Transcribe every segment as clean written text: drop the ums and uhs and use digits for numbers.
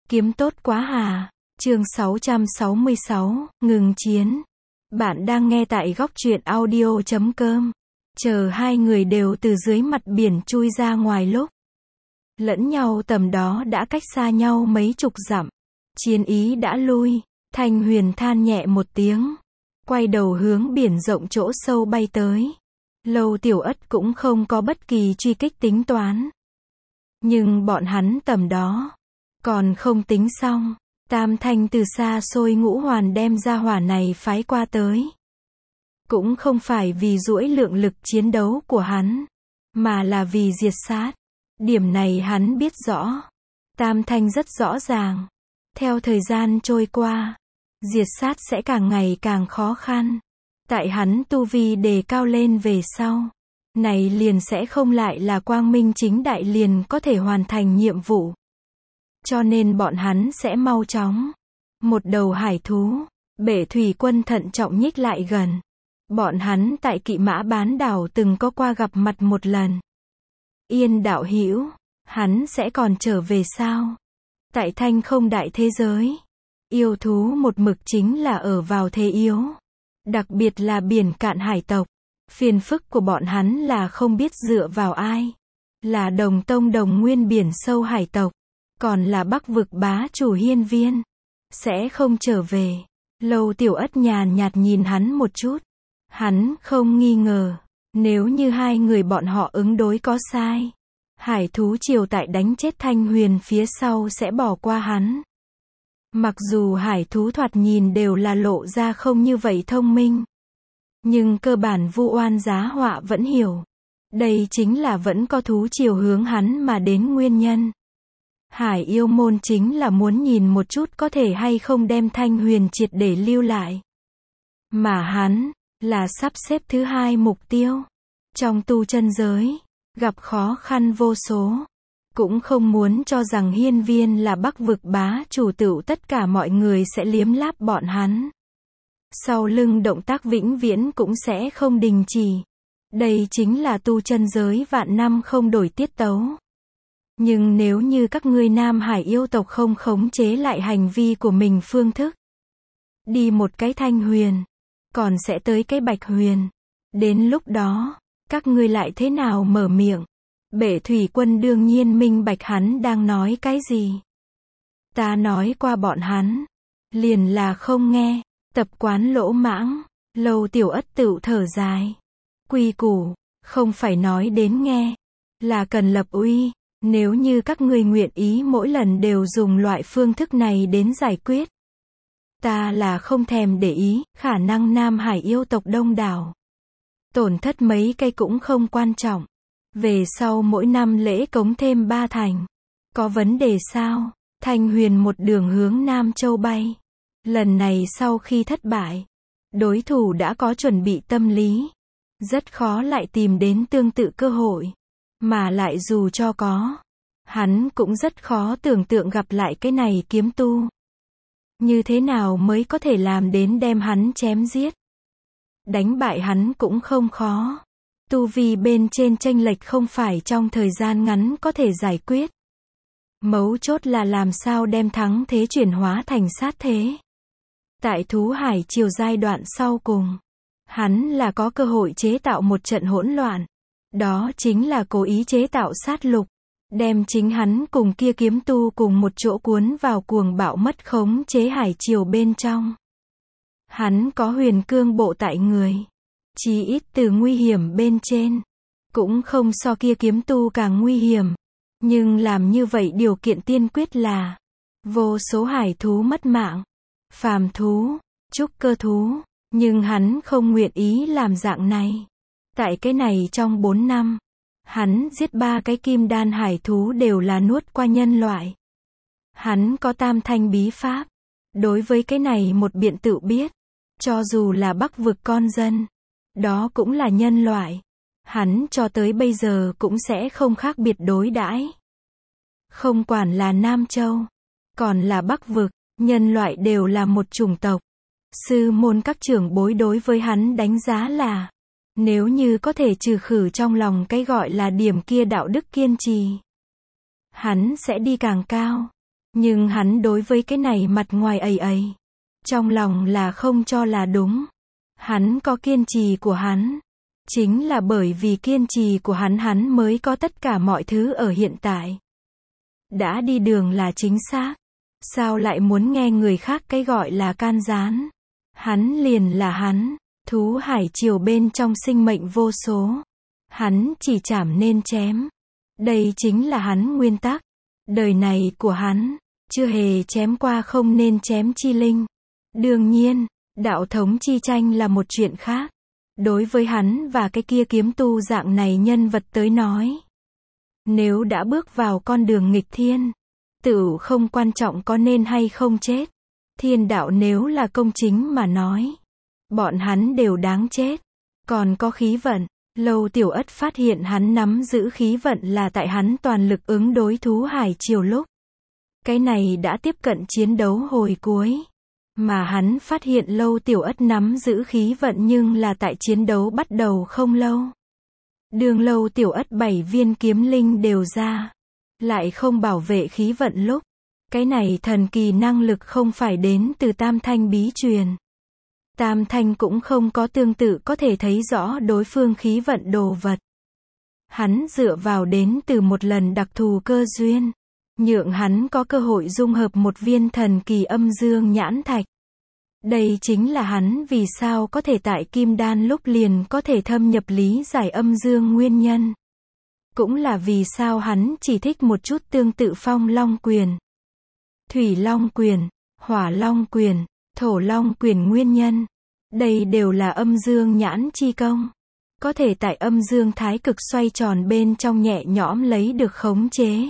Kiếm tốt quá hà. Chương 666, ngừng chiến. Bạn đang nghe tại góc truyện audio.com. Chờ hai người đều từ dưới mặt biển chui ra ngoài lúc lẫn nhau tầm đó đã cách xa nhau mấy chục dặm. Chiến ý đã lui, Thanh Huyền than nhẹ một tiếng, quay đầu hướng biển rộng chỗ sâu bay tới. Lâu Tiểu Ất cũng không có bất kỳ truy kích tính toán. Nhưng bọn hắn tầm đó còn không tính xong, Tam Thanh từ xa xôi Ngũ Hoàn đem ra hỏa này phái qua tới. Cũng không phải vì duỗi lượng lực chiến đấu của hắn, mà là vì diệt sát. Điểm này hắn biết rõ. Tam Thanh rất rõ ràng. Theo thời gian trôi qua, diệt sát sẽ càng ngày càng khó khăn. Tại hắn tu vi đề cao lên về sau, này liền sẽ không lại là quang minh chính đại liền có thể hoàn thành nhiệm vụ. Cho nên bọn hắn sẽ mau chóng. Một đầu hải thú, Bể Thủy Quân thận trọng nhích lại gần. Bọn hắn tại Kỵ Mã Bán Đảo từng có qua gặp mặt một lần. Yên đạo hữu, hắn sẽ còn trở về sao? Tại Thanh không đại thế giới, yêu thú một mực chính là ở vào thế yếu. Đặc biệt là biển cạn hải tộc. Phiền phức của bọn hắn là không biết dựa vào ai. Là Đồng Tông Đồng Nguyên biển sâu hải tộc. Còn là Bắc vực bá chủ Hiên Viên. Sẽ không trở về. Lâu Tiểu Ất nhàn nhạt nhìn hắn một chút. Hắn không nghi ngờ. Nếu như hai người bọn họ ứng đối có sai, hải thú triều tại đánh chết Thanh Huyền phía sau sẽ bỏ qua hắn. Mặc dù hải thú thoạt nhìn đều là lộ ra không như vậy thông minh, nhưng cơ bản Vu Oan Giá Họa vẫn hiểu. Đây chính là vẫn có thú triều hướng hắn mà đến nguyên nhân. Hải yêu môn chính là muốn nhìn một chút có thể hay không đem Thanh Huyền triệt để lưu lại. Mà hắn là sắp xếp thứ hai mục tiêu. Trong tu chân giới, gặp khó khăn vô số. Cũng không muốn cho rằng Hiên Viên là Bắc vực bá chủ tựu tất cả mọi người sẽ liếm láp bọn hắn. Sau lưng động tác vĩnh viễn cũng sẽ không đình chỉ. Đây chính là tu chân giới vạn năm không đổi tiết tấu. Nhưng nếu như các ngươi Nam Hải yêu tộc không khống chế lại hành vi của mình phương thức, đi một cái Thanh Huyền, còn sẽ tới cái Bạch Huyền. Đến lúc đó, các ngươi lại thế nào mở miệng? Bể Thủy Quân đương nhiên minh bạch hắn đang nói cái gì. Ta nói qua bọn hắn, liền là không nghe, tập quán lỗ mãng. Lâu Tiểu Ất tựu thở dài. Quy củ, không phải nói đến nghe, là cần lập uy. Nếu như các ngươi nguyện ý mỗi lần đều dùng loại phương thức này đến giải quyết, ta là không thèm để ý. Khả năng Nam Hải yêu tộc đông đảo, tổn thất mấy cây cũng không quan trọng. Về sau mỗi năm lễ cống thêm 3 thành. Có vấn đề sao? Thanh Huyền một đường hướng Nam Châu bay. Lần này sau khi thất bại, đối thủ đã có chuẩn bị tâm lý. Rất khó lại tìm đến tương tự cơ hội. Mà lại dù cho có, hắn cũng rất khó tưởng tượng gặp lại cái này kiếm tu. Như thế nào mới có thể làm đến đem hắn chém giết? Đánh bại hắn cũng không khó. Tu vi bên trên chênh lệch không phải trong thời gian ngắn có thể giải quyết. Mấu chốt là làm sao đem thắng thế chuyển hóa thành sát thế. Tại Thú Hải triều giai đoạn sau cùng, hắn là có cơ hội chế tạo một trận hỗn loạn. Đó chính là cố ý chế tạo sát lục, đem chính hắn cùng kia kiếm tu cùng một chỗ cuốn vào cuồng bạo mất khống chế hải triều bên trong. Hắn có huyền cương bộ tại người. Chí ít từ nguy hiểm bên trên, cũng không so kia kiếm tu càng nguy hiểm. Nhưng làm như vậy điều kiện tiên quyết là vô số hải thú mất mạng. Phàm thú, trúc cơ thú. Nhưng hắn không nguyện ý làm dạng này. Tại cái này trong 4 năm, hắn giết 3 cái kim đan hải thú đều là nuốt qua nhân loại. Hắn có tam thanh bí pháp. Đối với cái này một biện tự biết. Cho dù là Bắc vực con dân, đó cũng là nhân loại. Hắn cho tới bây giờ cũng sẽ không khác biệt đối đãi. Không quản là Nam Châu, còn là Bắc vực, nhân loại đều là một chủng tộc. Sư môn các trưởng bối đối với hắn đánh giá là, nếu như có thể trừ khử trong lòng cái gọi là điểm kia đạo đức kiên trì, hắn sẽ đi càng cao. Nhưng hắn đối với cái này mặt ngoài ấy. Trong lòng là không cho là đúng. Hắn có kiên trì của hắn. Chính là bởi vì kiên trì của hắn mới có tất cả mọi thứ ở hiện tại. Đã đi đường là chính xác. Sao lại muốn nghe người khác cái gọi là can gián? Hắn liền là hắn. Thú hải triều bên trong sinh mệnh vô số. Hắn chỉ chảm nên chém. Đây chính là hắn nguyên tắc. Đời này của hắn, chưa hề chém qua không nên chém chi linh. Đương nhiên, đạo thống chi tranh là một chuyện khác. Đối với hắn và cái kia kiếm tu dạng này nhân vật tới nói. Nếu đã bước vào con đường nghịch thiên, tự không quan trọng có nên hay không chết. Thiên đạo nếu là công chính mà nói, bọn hắn đều đáng chết. Còn có khí vận, Lâu Tiểu Ất phát hiện hắn nắm giữ khí vận là tại hắn toàn lực ứng đối thú hải triều lúc. Cái này đã tiếp cận chiến đấu hồi cuối. Mà hắn phát hiện Lâu Tiểu Ất nắm giữ khí vận nhưng là tại chiến đấu bắt đầu không lâu. Đường Lâu Tiểu Ất 7 viên kiếm linh đều ra. Lại không bảo vệ khí vận lúc. Cái này thần kỳ năng lực không phải đến từ Tam Thanh bí truyền. Tam Thanh cũng không có tương tự có thể thấy rõ đối phương khí vận đồ vật. Hắn dựa vào đến từ một lần đặc thù cơ duyên. Nhượng hắn có cơ hội dung hợp một viên thần kỳ âm dương nhãn thạch. Đây chính là hắn vì sao có thể tại kim đan lúc liền có thể thâm nhập lý giải âm dương nguyên nhân. Cũng là vì sao hắn chỉ thích một chút tương tự phong long quyền, thủy long quyền, hỏa long quyền, thổ long quyền nguyên nhân. Đây đều là âm dương nhãn chi công. Có thể tại âm dương thái cực xoay tròn bên trong nhẹ nhõm lấy được khống chế.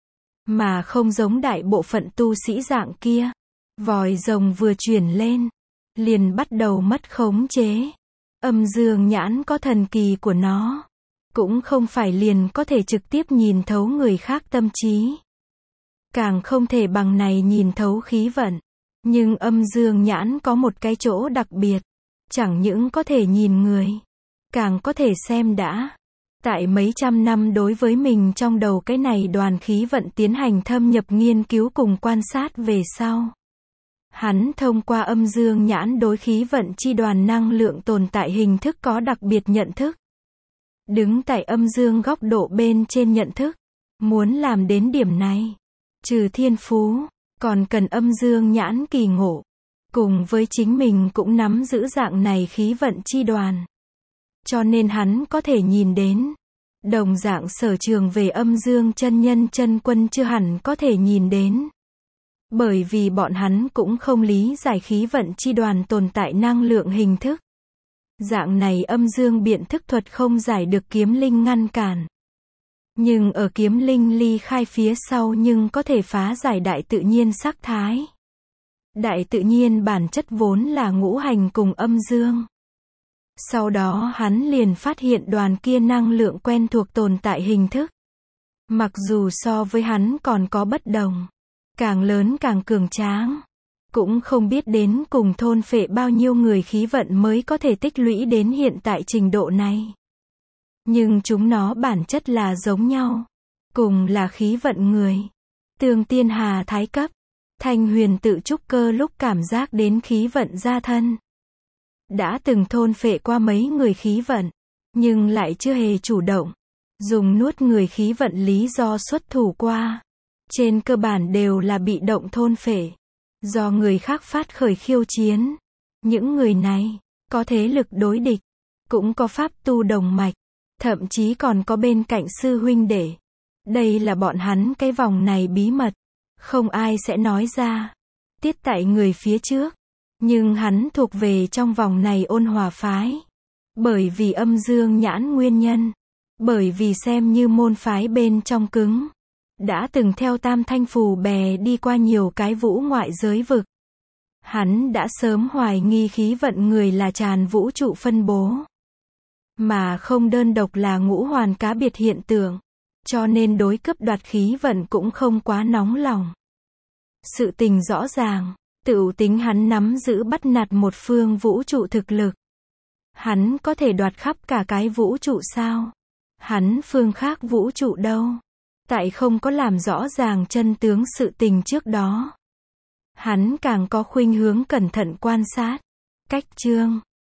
Mà không giống đại bộ phận tu sĩ dạng kia. Vòi rồng vừa chuyển lên, liền bắt đầu mất khống chế. Âm dương nhãn có thần kỳ của nó. Cũng không phải liền có thể trực tiếp nhìn thấu người khác tâm trí. Càng không thể bằng này nhìn thấu khí vận. Nhưng âm dương nhãn có một cái chỗ đặc biệt. Chẳng những có thể nhìn người, càng có thể xem đã. Tại mấy trăm năm đối với mình trong đầu cái này đoàn khí vận tiến hành thâm nhập nghiên cứu cùng quan sát về sau. Hắn thông qua âm dương nhãn đối khí vận chi đoàn năng lượng tồn tại hình thức có đặc biệt nhận thức. Đứng tại âm dương góc độ bên trên nhận thức. Muốn làm đến điểm này, trừ thiên phú, còn cần âm dương nhãn kỳ ngộ. Cùng với chính mình cũng nắm giữ dạng này khí vận chi đoàn. Cho nên hắn có thể nhìn đến. Đồng dạng sở trường về âm dương chân nhân chân quân chưa hẳn có thể nhìn đến. Bởi vì bọn hắn cũng không lý giải khí vận chi đoàn tồn tại năng lượng hình thức. Dạng này âm dương biện thức thuật không giải được kiếm linh ngăn cản. Nhưng ở kiếm linh ly khai phía sau nhưng có thể phá giải đại tự nhiên sắc thái. Đại tự nhiên bản chất vốn là ngũ hành cùng âm dương. Sau đó hắn liền phát hiện đoàn kia năng lượng quen thuộc tồn tại hình thức. Mặc dù so với hắn còn có bất đồng. Càng lớn càng cường tráng. Cũng không biết đến cùng thôn phệ bao nhiêu người khí vận mới có thể tích lũy đến hiện tại trình độ này. Nhưng chúng nó bản chất là giống nhau. Cùng là khí vận người. Tương tiên hà thái cấp. Thanh huyền tự trúc cơ lúc cảm giác đến khí vận gia thân. Đã từng thôn phệ qua mấy người khí vận. Nhưng lại chưa hề chủ động. Dùng nuốt người khí vận lý do xuất thủ qua. Trên cơ bản đều là bị động thôn phệ. Do người khác phát khởi khiêu chiến. Những người này, có thế lực đối địch. Cũng có pháp tu đồng mạch. Thậm chí còn có bên cạnh sư huynh đệ. Đây là bọn hắn cái vòng này bí mật. Không ai sẽ nói ra. Tiết tại người phía trước. Nhưng hắn thuộc về trong vòng này ôn hòa phái. Bởi vì âm dương nhãn nguyên nhân. Bởi vì xem như môn phái bên trong cứng. Đã từng theo Tam Thanh phù bè đi qua nhiều cái vũ ngoại giới vực. Hắn đã sớm hoài nghi khí vận người là tràn vũ trụ phân bố. Mà không đơn độc là ngũ hoàn cá biệt hiện tượng. Cho nên đối cướp đoạt khí vận cũng không quá nóng lòng. Sự tình rõ ràng, tự tính hắn nắm giữ bắt nạt một phương vũ trụ thực lực. Hắn có thể đoạt khắp cả cái vũ trụ sao? Hắn phương khác vũ trụ đâu? Tại không có làm rõ ràng chân tướng sự tình trước đó. Hắn càng có khuynh hướng cẩn thận quan sát. Cách chương